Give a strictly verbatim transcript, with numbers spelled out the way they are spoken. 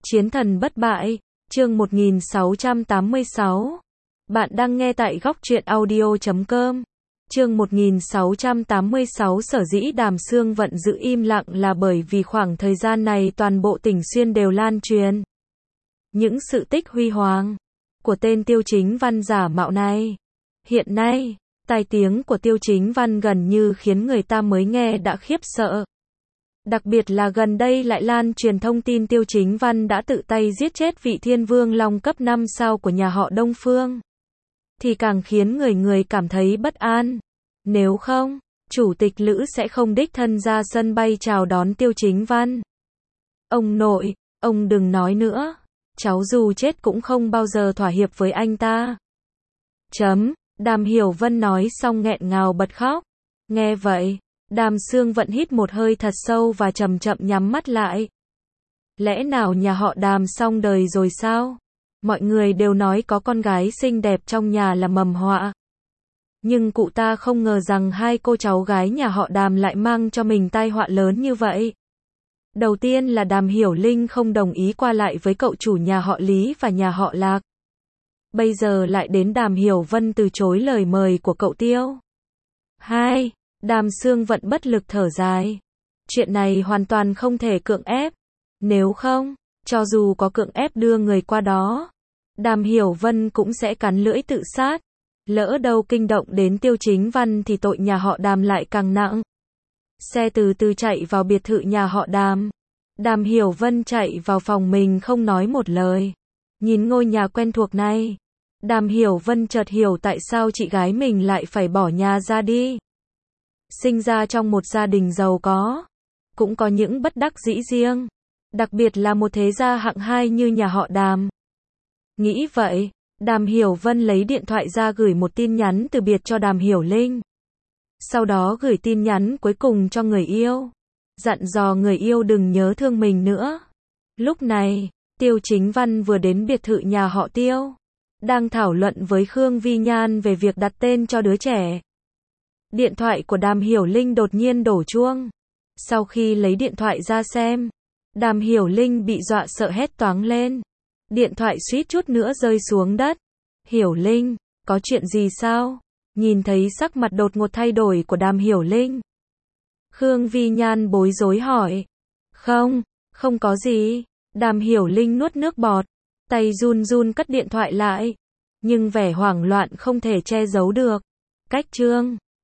Chiến thần bất bại, chương một nghìn sáu trăm tám mươi sáu. Bạn đang nghe tại góc truyện audio chấm com. Chương một nghìn sáu trăm tám mươi sáu. Sở dĩ Đàm Xương Vận giữ im lặng là bởi vì khoảng thời gian này toàn bộ tỉnh Xuyên đều lan truyền những sự tích huy hoàng của tên Tiêu Chính Văn giả mạo này. Hiện nay, tai tiếng của Tiêu Chính Văn gần như khiến người ta mới nghe đã khiếp sợ. Đặc biệt là gần đây lại lan truyền thông tin Tiêu Chính Văn đã tự tay giết chết vị thiên vương long cấp năm sao của nhà họ Đông Phương. Thì càng khiến người người cảm thấy bất an. Nếu không, Chủ tịch Lữ sẽ không đích thân ra sân bay chào đón Tiêu Chính Văn. Ông nội, ông đừng nói nữa. Cháu dù chết cũng không bao giờ thỏa hiệp với anh ta. Chấm, Đàm Hiểu Vân nói xong nghẹn ngào bật khóc. Nghe vậy, Đàm Xương Vận hít một hơi thật sâu và chậm chậm nhắm mắt lại. Lẽ nào nhà họ Đàm xong đời rồi sao? Mọi người đều nói có con gái xinh đẹp trong nhà là mầm họa. Nhưng cụ ta không ngờ rằng hai cô cháu gái nhà họ Đàm lại mang cho mình tai họa lớn như vậy. Đầu tiên là Đàm Hiểu Linh không đồng ý qua lại với cậu chủ nhà họ Lý và nhà họ Lạc. Bây giờ lại đến Đàm Hiểu Vân từ chối lời mời của cậu Tiêu. Hai, Đàm Xương Vận bất lực thở dài. Chuyện này hoàn toàn không thể cưỡng ép. Nếu không, cho dù có cưỡng ép đưa người qua đó, Đàm Hiểu Vân cũng sẽ cắn lưỡi tự sát. Lỡ đâu kinh động đến Tiêu Chính Văn thì tội nhà họ Đàm lại càng nặng. Xe từ từ chạy vào biệt thự nhà họ Đàm. Đàm Hiểu Vân chạy vào phòng mình không nói một lời. Nhìn ngôi nhà quen thuộc này, Đàm Hiểu Vân chợt hiểu tại sao chị gái mình lại phải bỏ nhà ra đi. Sinh ra trong một gia đình giàu có, cũng có những bất đắc dĩ riêng, đặc biệt là một thế gia hạng hai như nhà họ Đàm. Nghĩ vậy, Đàm Hiểu Vân lấy điện thoại ra gửi một tin nhắn từ biệt cho Đàm Hiểu Linh. Sau đó gửi tin nhắn cuối cùng cho người yêu, dặn dò người yêu đừng nhớ thương mình nữa. Lúc này, Tiêu Chính Văn vừa đến biệt thự nhà họ Tiêu, đang thảo luận với Khương Vi Nhan về việc đặt tên cho đứa trẻ. Điện thoại của Đàm Hiểu Linh đột nhiên đổ chuông. Sau khi lấy điện thoại ra xem, Đàm Hiểu Linh bị dọa sợ hét toáng lên. Điện thoại suýt chút nữa rơi xuống đất. Hiểu Linh, có chuyện gì sao? Nhìn thấy sắc mặt đột ngột thay đổi của Đàm Hiểu Linh, Khương Vi Nhan bối rối hỏi. Không, không có gì. Đàm Hiểu Linh nuốt nước bọt, tay run run cất điện thoại lại. Nhưng vẻ hoảng loạn không thể che giấu được. Cách chương